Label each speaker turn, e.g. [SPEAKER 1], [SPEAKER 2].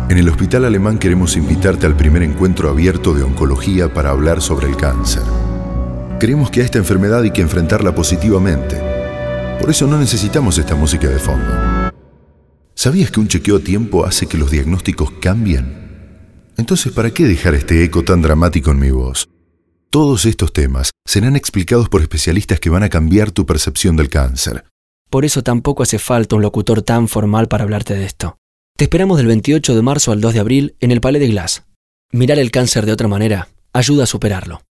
[SPEAKER 1] En el Hospital Alemán queremos invitarte al primer encuentro abierto de oncología para hablar sobre el cáncer. Creemos que a esta enfermedad hay que enfrentarla positivamente. Por eso no necesitamos esta música de fondo. ¿Sabías que un chequeo a tiempo hace que los diagnósticos cambien? Entonces, ¿para qué dejar este eco tan dramático en mi voz? Todos estos temas serán explicados por especialistas que van a cambiar tu percepción del cáncer.
[SPEAKER 2] Por eso tampoco hace falta un locutor tan formal para hablarte de esto. Te esperamos del 28 de marzo al 2 de abril en el Palais de Glace. Mirar el cáncer de otra manera ayuda a superarlo.